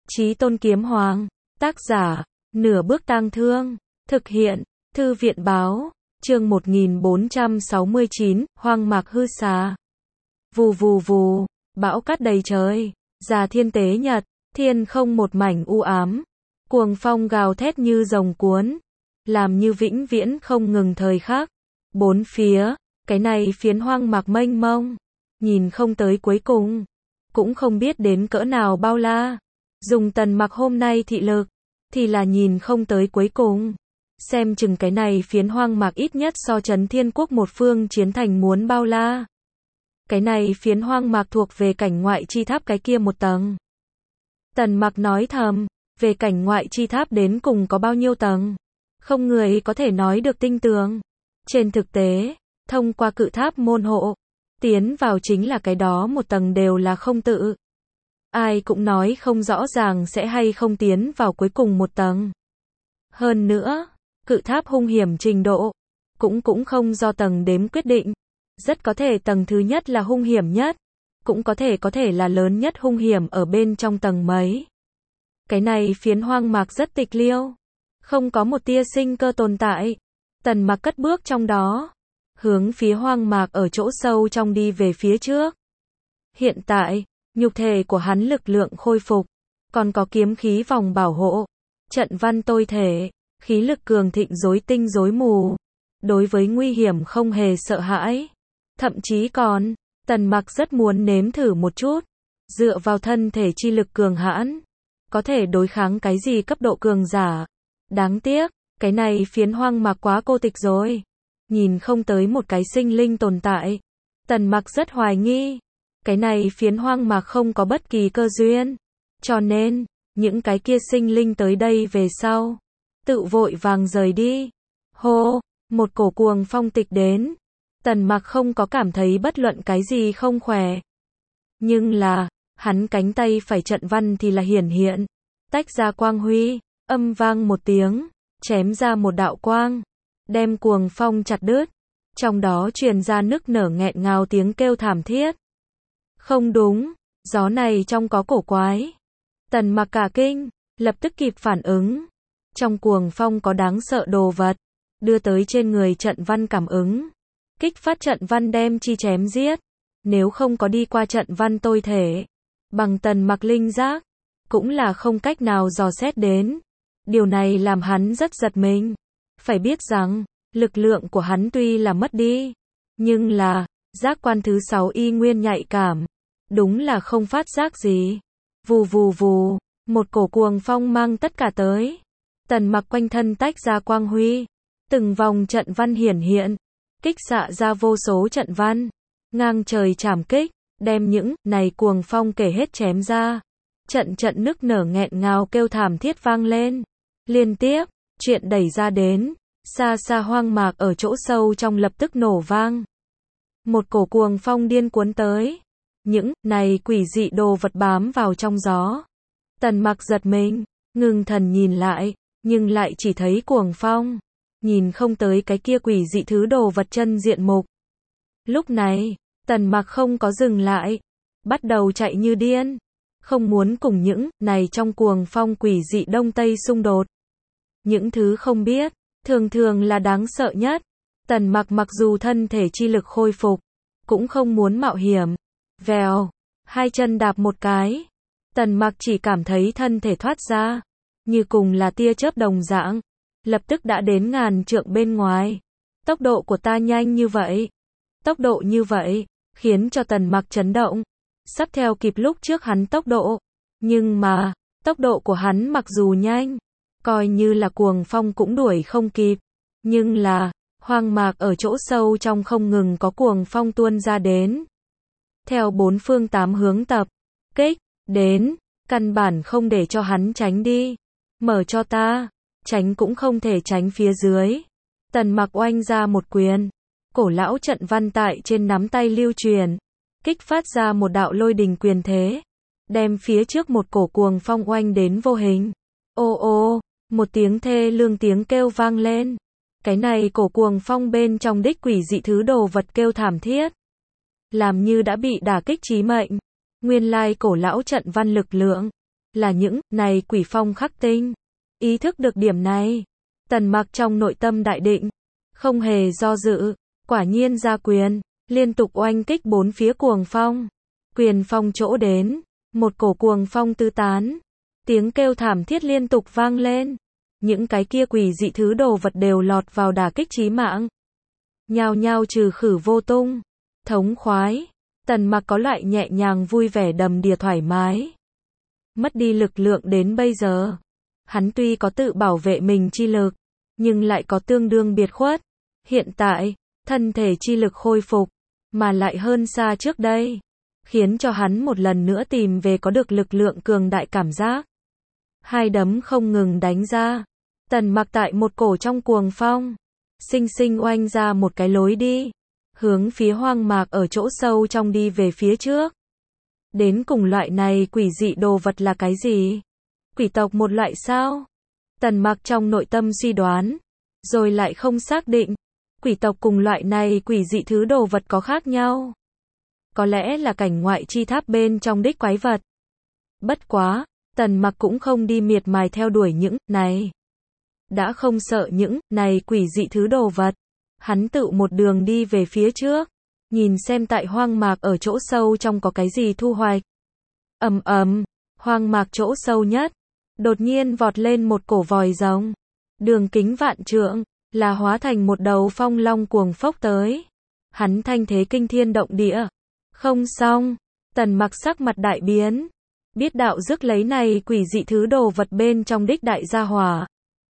Chí Tôn Kiếm Hoàng. Tác giả, Nửa Bước Tang Thương. Thực hiện, Thư viện báo. Chương 1469, Hoang mạc hư xà. Vù vù vù, bão cát đầy trời. Già thiên tế nhật, thiên không một mảnh u ám. Cuồng phong gào thét như rồng cuốn, làm như vĩnh viễn không ngừng thời khắc. Bốn phía, cái này phiến hoang mạc mênh mông, nhìn không tới cuối cùng, cũng không biết đến cỡ nào bao la. Dùng Tần Mặc hôm nay thị lực, thì là nhìn không tới cuối cùng. Xem chừng cái này phiến hoang mạc ít nhất so Trấn Thiên Quốc một phương chiến thành muốn bao la. Cái này phiến hoang mạc thuộc về cảnh ngoại chi tháp cái kia một tầng. Tần Mặc nói thầm, về cảnh ngoại chi tháp đến cùng có bao nhiêu tầng, không người có thể nói được tinh tường. Trên thực tế, thông qua cự tháp môn hộ, tiến vào chính là cái đó một tầng đều là không tự. Ai cũng nói không rõ ràng sẽ hay không tiến vào cuối cùng một tầng. Hơn nữa, cự tháp hung hiểm trình độ, cũng không do tầng đếm quyết định. Rất có thể tầng thứ nhất là hung hiểm nhất, cũng có thể là lớn nhất hung hiểm ở bên trong tầng mấy. Cái này phiến hoang mạc rất tịch liêu, không có một tia sinh cơ tồn tại. Tần Mặc cất bước trong đó, hướng phía hoang mạc ở chỗ sâu trong đi về phía trước. Hiện tại, nhục thể của hắn lực lượng khôi phục, còn có kiếm khí vòng bảo hộ, trận văn tôi thể, khí lực cường thịnh rối tinh rối mù. Đối với nguy hiểm không hề sợ hãi. Thậm chí còn, Tần Mặc rất muốn nếm thử một chút, dựa vào thân thể chi lực cường hãn, có thể đối kháng cái gì cấp độ cường giả. Đáng tiếc, cái này phiến hoang mạc quá cô tịch rồi, nhìn không tới một cái sinh linh tồn tại. Tần Mặc rất hoài nghi, cái này phiến hoang mạc không có bất kỳ cơ duyên, cho nên, những cái kia sinh linh tới đây về sau, tự vội vàng rời đi. Hô, một cổ cuồng phong tịch đến. Tần Mặc không có cảm thấy bất luận cái gì không khỏe. Nhưng là, hắn cánh tay phải trận văn thì là hiển hiện, tách ra quang huy, âm vang một tiếng, chém ra một đạo quang, đem cuồng phong chặt đứt. Trong đó truyền ra nức nở nghẹn ngào tiếng kêu thảm thiết. Không đúng, gió này trong có cổ quái. Tần Mặc cả kinh, lập tức kịp phản ứng. Trong cuồng phong có đáng sợ đồ vật, đưa tới trên người trận văn cảm ứng. Kích phát trận văn đem chi chém giết. Nếu không có đi qua trận văn tôi thể, bằng Tần Mặc linh giác, cũng là không cách nào dò xét đến. Điều này làm hắn rất giật mình. Phải biết rằng, lực lượng của hắn tuy là mất đi, nhưng là, giác quan thứ 6 y nguyên nhạy cảm. Đúng là không phát giác gì. Vù vù vù, một cổ cuồng phong mang tất cả tới. Tần Mặc quanh thân tách ra quang huy, từng vòng trận văn hiển hiện, kích xạ ra vô số trận văn, ngang trời chảm kích, đem những này cuồng phong kể hết chém ra. Trận nức nở nghẹn ngào kêu thảm thiết vang lên. Liên tiếp, chuyện đẩy ra đến, xa xa hoang mạc ở chỗ sâu trong lập tức nổ vang. Một cổ cuồng phong điên cuốn tới. Những này quỷ dị đồ vật bám vào trong gió. Tần Mặc giật mình, ngưng thần nhìn lại, nhưng lại chỉ thấy cuồng phong, nhìn không tới cái kia quỷ dị thứ đồ vật chân diện mục. Lúc này, Tần Mặc không có dừng lại, bắt đầu chạy như điên, không muốn cùng những này trong cuồng phong quỷ dị đông tây xung đột. Những thứ không biết, thường là đáng sợ nhất. Tần Mặc mặc dù thân thể chi lực khôi phục, cũng không muốn mạo hiểm. Vèo, hai chân đạp một cái, Tần Mặc chỉ cảm thấy thân thể thoát ra, như cùng là tia chớp đồng dạng, lập tức đã đến ngàn trượng bên ngoài. Tốc độ của ta nhanh như vậy, tốc độ như vậy, khiến cho Tần Mặc chấn động, sắp theo kịp lúc trước hắn tốc độ. Nhưng mà, tốc độ của hắn mặc dù nhanh, coi như là cuồng phong cũng đuổi không kịp. Nhưng là, hoang mạc ở chỗ sâu trong không ngừng có cuồng phong tuôn ra đến. Theo bốn phương tám hướng tập kích đến, căn bản không để cho hắn tránh đi. Mở cho ta, tránh cũng không thể tránh phía dưới. Tần Mặc oanh ra một quyền, cổ lão trận văn tại trên nắm tay lưu truyền, kích phát ra một đạo lôi đình quyền thế, đem phía trước một cổ cuồng phong oanh đến vô hình. Ô ô, một tiếng thê lương tiếng kêu vang lên. Cái này cổ cuồng phong bên trong đích quỷ dị thứ đồ vật kêu thảm thiết, làm như đã bị đả kích chí mệnh. Nguyên lai cổ lão trận văn lực lượng, là những này quỷ phong khắc tinh. Ý thức được điểm này, Tần Mặc trong nội tâm đại định, không hề do dự, quả nhiên ra quyền, liên tục oanh kích bốn phía cuồng phong. Quyền phong chỗ đến, một cổ cuồng phong tứ tán, tiếng kêu thảm thiết liên tục vang lên. Những cái kia quỷ dị thứ đồ vật đều lọt vào đả kích chí mạng, nhao nhao trừ khử vô tung. Thống khoái, Tần Mặc có loại nhẹ nhàng vui vẻ đầm đìa thoải mái. Mất đi lực lượng đến bây giờ, hắn tuy có tự bảo vệ mình chi lực, nhưng lại có tương đương biệt khuất. Hiện tại, thân thể chi lực khôi phục, mà lại hơn xa trước đây, khiến cho hắn một lần nữa tìm về có được lực lượng cường đại cảm giác. Hai đấm không ngừng đánh ra, Tần Mặc tại một cổ trong cuồng phong, sinh sinh oanh ra một cái lối đi, hướng phía hoang mạc ở chỗ sâu trong đi về phía trước. Đến cùng loại này quỷ dị đồ vật là cái gì? Quỷ tộc một loại sao? Tần Mặc trong nội tâm suy đoán, rồi lại không xác định. Quỷ tộc cùng loại này quỷ dị thứ đồ vật có khác nhau. Có lẽ là cảnh ngoại chi tháp bên trong đích quái vật. Bất quá, Tần Mặc cũng không đi miệt mài theo đuổi những này. Đã không sợ những này quỷ dị thứ đồ vật. Hắn tự một đường đi về phía trước, nhìn xem tại hoang mạc ở chỗ sâu trong có cái gì thu hoạch. Ầm ầm, hoang mạc chỗ sâu nhất, đột nhiên vọt lên một cổ vòi rồng, đường kính vạn trượng, là hóa thành một đầu phong long cuồng phốc tới. Hắn thanh thế kinh thiên động địa. Không xong, Tần Mặc sắc mặt đại biến, biết đạo rước lấy này quỷ dị thứ đồ vật bên trong đích đại gia hỏa.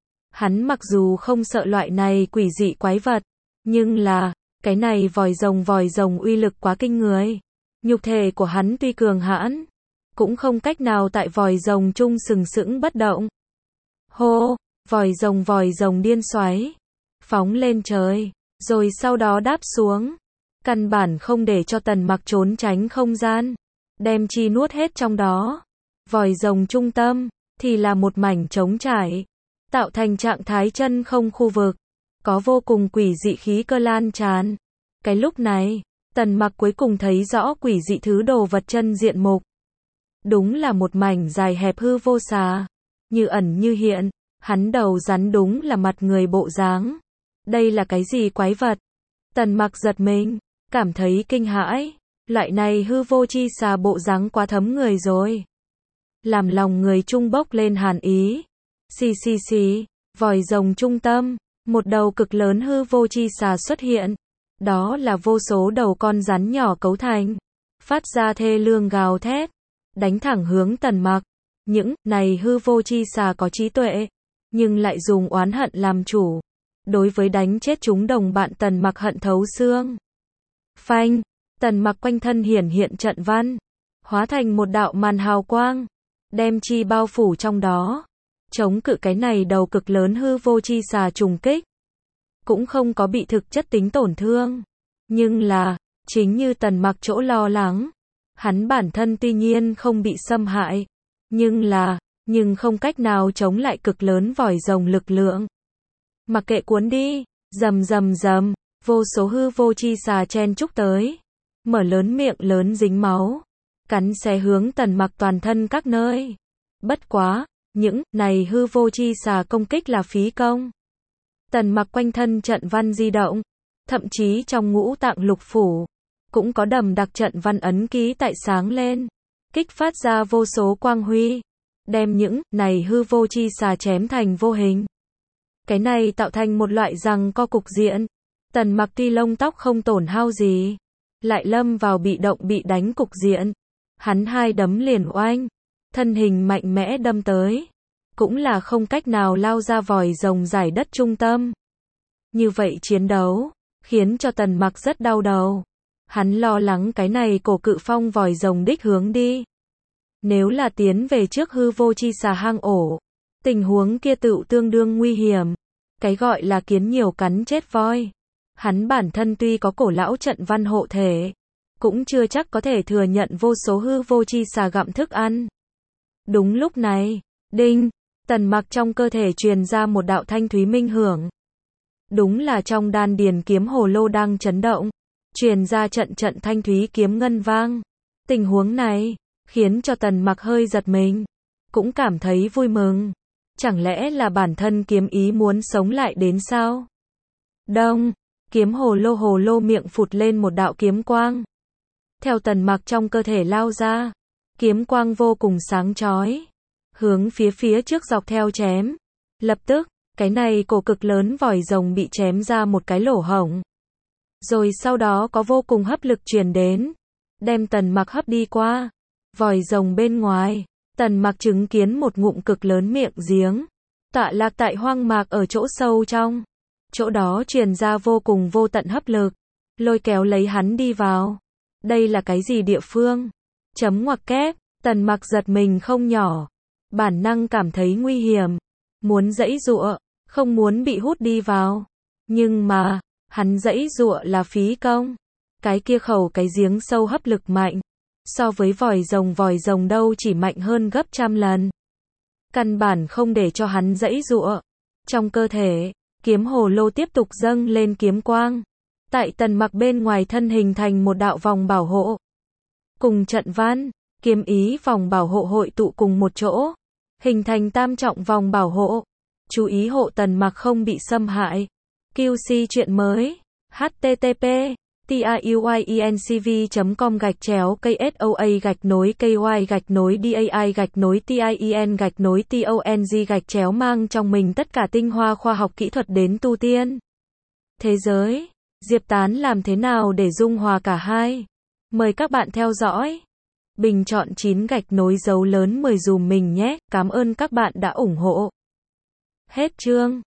Hắn mặc dù không sợ loại này quỷ dị quái vật, nhưng là, cái này vòi rồng uy lực quá kinh người. Nhục thể của hắn tuy cường hãn, cũng không cách nào tại vòi rồng chung sừng sững bất động. Hô, vòi rồng điên xoáy, phóng lên trời, rồi sau đó đáp xuống. Căn bản không để cho Tần Mặc trốn tránh không gian, đem chi nuốt hết trong đó. Vòi rồng trung tâm, thì là một mảnh trống trải, tạo thành trạng thái chân không khu vực, có vô cùng quỷ dị khí cơ lan tràn. Cái lúc này, Tần Mặc cuối cùng thấy rõ quỷ dị thứ đồ vật chân diện mục. Đúng là một mảnh dài hẹp hư vô xà, như ẩn như hiện, hắn đầu rắn đúng là mặt người bộ dáng. Đây là cái gì quái vật? Tần Mặc giật mình, cảm thấy kinh hãi, loại này hư vô chi xà bộ dáng quá thấm người rồi. Làm lòng người trung bốc lên hàn ý. Xì, vòi rồng trung tâm, một đầu cực lớn hư vô chi xà xuất hiện. Đó là vô số đầu con rắn nhỏ cấu thành, phát ra thê lương gào thét, đánh thẳng hướng Tần Mặc. Những này hư vô chi xà có trí tuệ, nhưng lại dùng oán hận làm chủ. Đối với đánh chết chúng đồng bạn Tần Mặc hận thấu xương. Phanh, Tần Mặc quanh thân hiển hiện trận văn, hóa thành một đạo màn hào quang, đem chi bao phủ trong đó, chống cự cái này đầu cực lớn hư vô chi xà trùng kích. Cũng không có bị thực chất tính tổn thương, nhưng là, chính như Tần Mặc chỗ lo lắng, hắn bản thân tuy nhiên không bị xâm hại, nhưng không cách nào chống lại cực lớn vòi rồng lực lượng. Mặc kệ cuốn đi, rầm, vô số hư vô chi xà chen chúc tới, mở lớn miệng lớn dính máu, cắn xé hướng Tần Mặc toàn thân các nơi. Bất quá, những này hư vô chi xà công kích là phí công. Tần Mặc quanh thân trận văn di động, thậm chí trong ngũ tạng lục phủ, cũng có đầm đặc trận văn ấn ký tại sáng lên, kích phát ra vô số quang huy, đem những này hư vô chi xà chém thành vô hình. Cái này tạo thành một loại giằng co cục diện. Tần Mặc tuy lông tóc không tổn hao gì, lại lâm vào bị động bị đánh cục diện. Hắn hai đấm liền oanh, thân hình mạnh mẽ đâm tới, cũng là không cách nào lao ra vòi rồng giải đất trung tâm. Như vậy chiến đấu, khiến cho Tần Mặc rất đau đầu. Hắn lo lắng cái này cổ cự phong vòi rồng đích hướng đi. Nếu là tiến về trước hư vô chi xà hang ổ, tình huống kia tựu tương đương nguy hiểm. Cái gọi là kiến nhiều cắn chết voi. Hắn bản thân tuy có cổ lão trận văn hộ thể, cũng chưa chắc có thể thừa nhận vô số hư vô chi xà gặm thức ăn. Đúng lúc này, đinh, Tần Mặc trong cơ thể truyền ra một đạo thanh thúy minh hưởng. Đúng là trong đan điền kiếm hồ lô đang chấn động, truyền ra trận trận thanh thúy kiếm ngân vang. Tình huống này, khiến cho Tần Mặc hơi giật mình. cũng cảm thấy vui mừng. Chẳng lẽ là bản thân kiếm ý muốn sống lại đến sao? Đông, kiếm hồ lô miệng phụt lên một đạo kiếm quang. Theo Tần Mặc trong cơ thể lao ra, kiếm quang vô cùng sáng chói, hướng phía trước dọc theo chém. Lập tức, cái này cổ cực lớn vòi rồng bị chém ra một cái lỗ hổng. Rồi sau đó có vô cùng hấp lực truyền đến, đem Tần Mặc hấp đi qua. Vòi rồng bên ngoài, Tần Mặc chứng kiến một ngụm cực lớn miệng giếng, tọa lạc tại hoang mạc ở chỗ sâu trong. Chỗ đó truyền ra vô cùng vô tận hấp lực, lôi kéo lấy hắn đi vào. Đây là cái gì địa phương? Chấm ngoặc kép, Tần Mặc giật mình không nhỏ, bản năng cảm thấy nguy hiểm, muốn giãy giụa, không muốn bị hút đi vào. Nhưng mà, hắn giãy giụa là phí công. Cái kia khẩu cái giếng sâu hấp lực mạnh, so với vòi rồng đâu chỉ mạnh hơn gấp trăm lần. Căn bản không để cho hắn giãy giụa. Trong cơ thể, kiếm hồ lô tiếp tục dâng lên kiếm quang. Tại Tần Mặc bên ngoài thân hình thành một đạo vòng bảo hộ. Cùng trận văn, kiếm ý vòng bảo hộ hội tụ cùng một chỗ, hình thành tam trọng vòng bảo hộ. Chú ý hộ Tần Mặc không bị xâm hại. QC chuyện mới. http://tiuy.com/KSOA-KY-DAI-TIEN-TONG mang trong mình tất cả tinh hoa khoa học kỹ thuật đến tu tiên thế giới. Diệp Tán làm thế nào để dung hòa cả hai? Mời các bạn theo dõi. Bình chọn 9 gạch nối dấu lớn 10 dùm mình nhé. Cảm ơn các bạn đã ủng hộ. Hết chương.